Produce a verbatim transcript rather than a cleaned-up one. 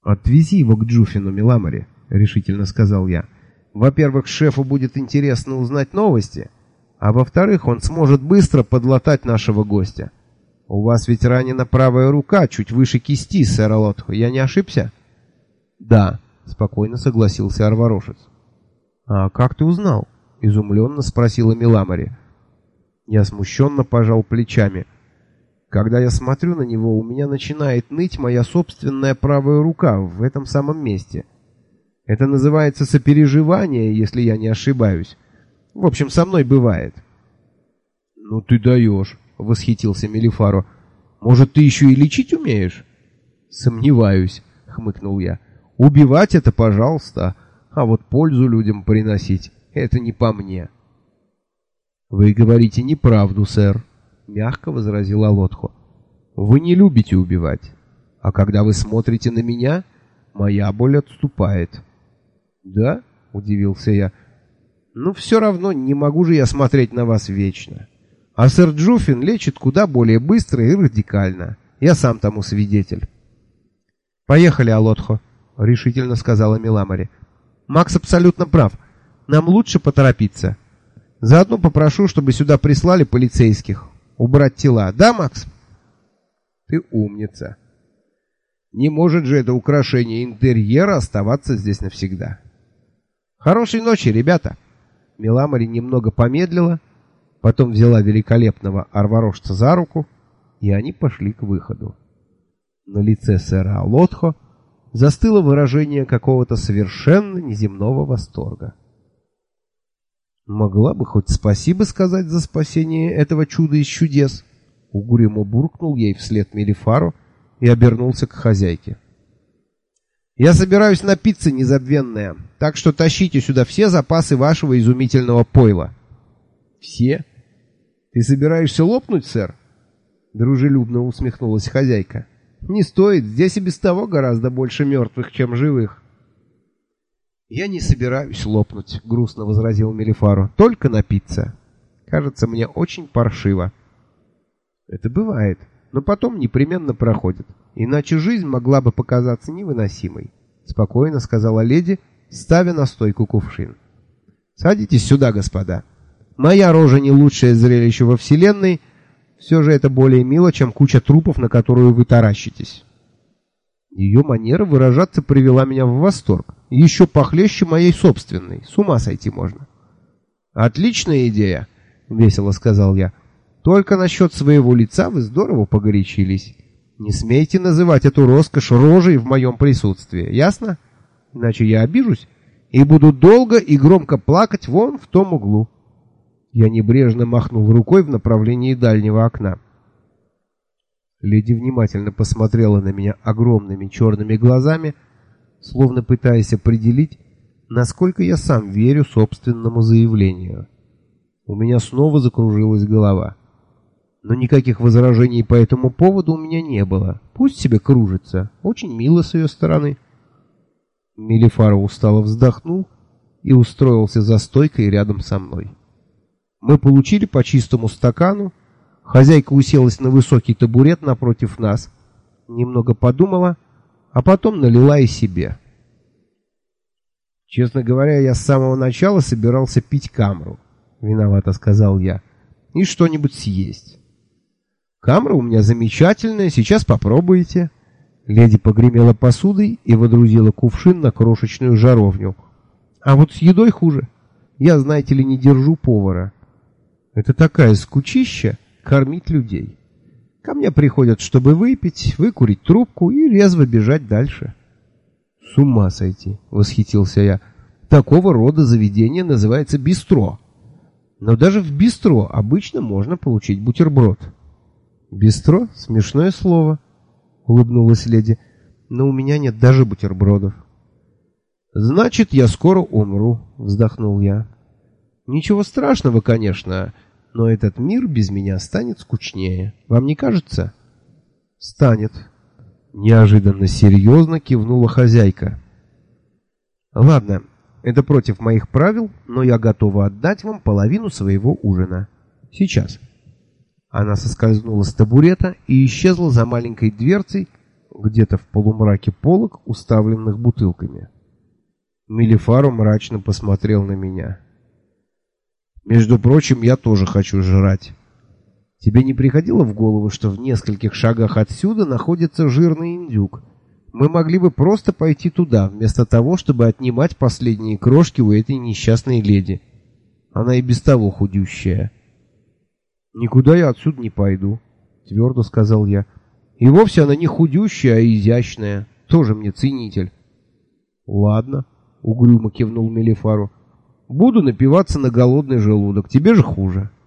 «Отвези его к Джуфину, Миламари», — решительно сказал я. «Во-первых, шефу будет интересно узнать новости, а во-вторых, он сможет быстро подлатать нашего гостя. У вас ведь ранена правая рука, чуть выше кисти, сэр Алотхо, я не ошибся?» «Да», — спокойно согласился Арварошец. «А как ты узнал?» — изумленно спросила Миламари. Я смущенно пожал плечами. Когда я смотрю на него, у меня начинает ныть моя собственная правая рука в этом самом месте. Это называется сопереживание, если я не ошибаюсь. В общем, со мной бывает. «Ну ты даешь», — восхитился Мелифаро. «Может, ты еще и лечить умеешь?» «Сомневаюсь», — хмыкнул я. «Убивать — это пожалуйста, а вот пользу людям приносить — это не по мне». «Вы говорите неправду, сэр», — мягко возразил Алотхо. «Вы не любите убивать, а когда вы смотрите на меня, моя боль отступает». «Да?» — удивился я. «Ну, все равно не могу же я смотреть на вас вечно. А сэр Джуфин лечит куда более быстро и радикально. Я сам тому свидетель». «Поехали, Алотхо», — решительно сказала Миламари. «Макс абсолютно прав. Нам лучше поторопиться. Заодно попрошу, чтобы сюда прислали полицейских. Убрать тела. Да, Макс?» «Ты умница. Не может же это украшение интерьера оставаться здесь навсегда». «Хорошей ночи, ребята!» Миламари немного помедлила, потом взяла великолепного арварожца за руку, и они пошли к выходу. На лице сэра Алотхо застыло выражение какого-то совершенно неземного восторга. «Могла бы хоть спасибо сказать за спасение этого чуда из чудес», — угрюмо буркнул ей вслед Мелифаро и обернулся к хозяйке. «Я собираюсь напиться, незабвенная, так что тащите сюда все запасы вашего изумительного пойла». «Все? Ты собираешься лопнуть, сэр?» Дружелюбно усмехнулась хозяйка. «Не стоит, здесь и без того гораздо больше мертвых, чем живых». «Я не собираюсь лопнуть», — грустно возразил Мелифаро. «Только напиться. Кажется, мне очень паршиво». «Это бывает, но потом непременно проходит. Иначе жизнь могла бы показаться невыносимой», — спокойно сказала леди, ставя на стойку кувшин. «Садитесь сюда, господа. Моя рожа не лучшее зрелище во вселенной, все же это более мило, чем куча трупов, на которую вы таращитесь». Ее манера выражаться привела меня в восторг, еще похлеще моей собственной, с ума сойти можно. «Отличная идея», — весело сказал я. «Только насчет своего лица вы здорово погорячились. Не смейте называть эту роскошь рожей в моем присутствии, ясно? Иначе я обижусь и буду долго и громко плакать вон в том углу». Я небрежно махнул рукой в направлении дальнего окна. Леди внимательно посмотрела на меня огромными черными глазами, словно пытаясь определить, насколько я сам верю собственному заявлению. У меня снова закружилась голова. Но никаких возражений по этому поводу у меня не было. Пусть себе кружится. Очень мило с ее стороны. Мелифаро устало вздохнул и устроился за стойкой рядом со мной. Мы получили по чистому стакану. Хозяйка уселась на высокий табурет напротив нас, немного подумала, а потом налила и себе. «Честно говоря, я с самого начала собирался пить камру», — виновато сказал я, — «и что-нибудь съесть». «Камра у меня замечательная, сейчас попробуйте». Леди погремела посудой и водрузила кувшин на крошечную жаровню. «А вот с едой хуже. Я, знаете ли, не держу повара. Это такая скучища кормить людей. Ко мне приходят, чтобы выпить, выкурить трубку и резво бежать дальше». «С ума сойти», — восхитился я. «Такого рода заведение называется бистро. Но даже в бистро обычно можно получить бутерброд». «Бистро? Смешное слово», — улыбнулась леди. «Но у меня нет даже бутербродов». «Значит, я скоро умру», — вздохнул я. «Ничего страшного, конечно, но этот мир без меня станет скучнее. Вам не кажется?» «Станет», — неожиданно серьезно кивнула хозяйка. «Ладно, это против моих правил, но я готова отдать вам половину своего ужина. Сейчас». Она соскользнула с табурета и исчезла за маленькой дверцей где-то в полумраке полок, уставленных бутылками. Мелифаро мрачно посмотрел на меня. «Между прочим, я тоже хочу жрать. Тебе не приходило в голову, что в нескольких шагах отсюда находится жирный индюк? Мы могли бы просто пойти туда, вместо того, чтобы отнимать последние крошки у этой несчастной леди. Она и без того худющая». «Никуда я отсюда не пойду», — твердо сказал я. «И вовсе она не худющая, а изящная. Тоже мне ценитель». «Ладно», — угрюмо кивнул Мелифаро. «Буду напиваться на голодный желудок. Тебе же хуже».